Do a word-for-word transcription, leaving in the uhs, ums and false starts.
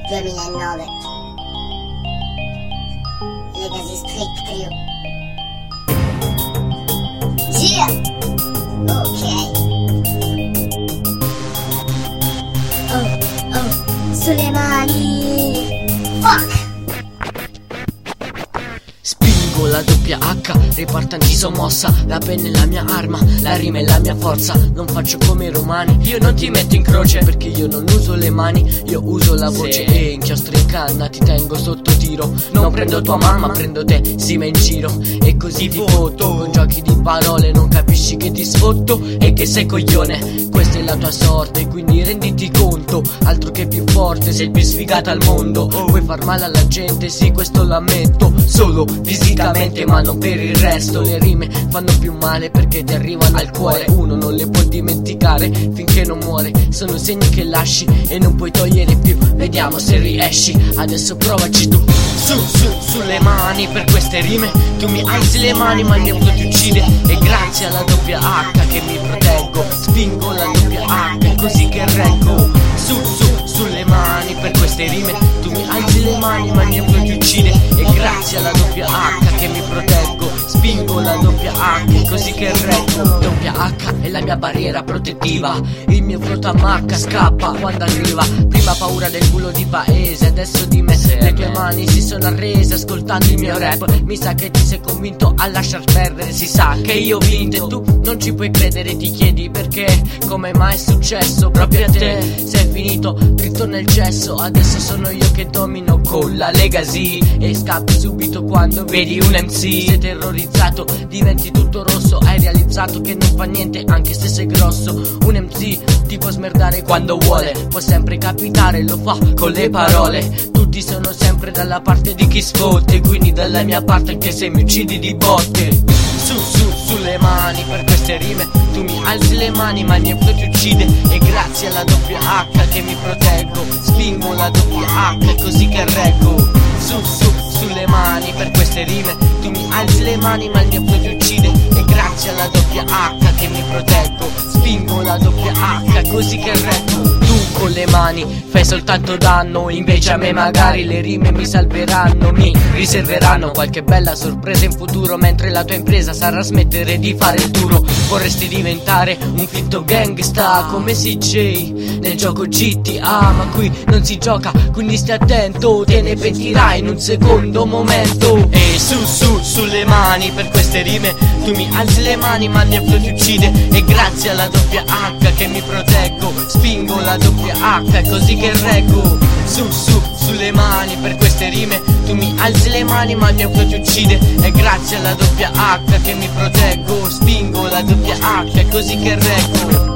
duemilanove. Legacy Street Crew. Yeah! Ok. Oh, oh, sulle mani. Fuck! Spingo la doppia H, reparto antisomossa. La penna è la mia arma, la rima è la mia forza. Non faccio come i romani, io non ti metto in croce, perché io non uso le mani, io uso la voce. Sì. E inchiostro in canna, ti tengo sotto tiro. Non prendo tua mamma, prendo te, si va in giro. E così ti foto, con giochi di parole. Non capisci che ti sfotto e che sei coglione. Questa è la tua sorte, quindi renditi conto. Altro che più forte, sei il più sfigato al mondo. Vuoi far male alla gente, sì, questo lo ammetto. Solo fisicamente, ma non per il resto. Le rime fanno più male perché ti arrivano al cuore. Uno non le può dimenticare finché non muore. Sono segni che lasci e non puoi togliere più. Vediamo se riesci, adesso provaci tu. Su, su, sulle mani per queste rime. Tu mi alzi le mani ma il mio flow ti uccide. E grazie alla doppia H che mi proteggo. Spingo la doppia H, è così che reggo. Su, su, sulle mani per queste rime. Tu mi alzi le mani ma il mio flow ti uccide. E grazie alla doppia H che mi proteggo. Spingo la doppia H, è così che reggo. Doppia H è la mia barriera protettiva. Il mio flow t'ammacca, scappa quando arriva. Prima paura del culo di paese, adesso di me. Le tue mani si sono arrese ascoltando il mio rap. Mi sa che ti sei convinto a lasciar perdere. Si sa che io ho vinto e tu non ci puoi credere. Ti chiedi perché, come mai è successo proprio a te. Sei finito dritto nel cesso. Adesso sono io che domino con la Legacy. E scappi subito quando vedi un M C. Sei terrorizzato, diventi tutto rosso. Hai realizzato che non fa niente anche se sei grosso. Un M C ti può smerdare quando vuole. Può sempre capitare, lo fa con le parole. Tutti sono sempre dalla parte di chi sfotte, quindi dalla mia parte anche se mi uccidi di botte. Su, su, sulle mani per queste rime. Tu mi alzi le mani ma il mio flow ti uccide. E grazie alla doppia H che mi proteggo. Spingo la doppia H, è così che reggo. Su, su, sulle mani per queste rime. Tu mi alzi le mani ma il mio flow ti uccide. E grazie alla doppia H che mi proteggo. Spingo la doppia H, così che reggo. Tu con le mani fai soltanto danno, invece a me magari le rime mi salveranno. Mi riserveranno qualche bella sorpresa in futuro, mentre la tua impresa sarà smettere di fare il duro. Vorresti diventare un finto gangsta come C J nel gioco G T A, ma qui non si gioca, quindi stai attento. Te ne pentirai in un secondo momento. E su, su, sulle mani per queste rime. Tu mi alzi le mani ma il mio flow ti uccide. E grazie alla doppia H che mi proteggo. Spingo la doppia H, è così che reggo. Su, su, sulle mani per queste rime. Tu mi alzi le mani ma il mio flow ti uccide. E grazie alla doppia H che mi proteggo. Spingo la doppia H, è così che reggo.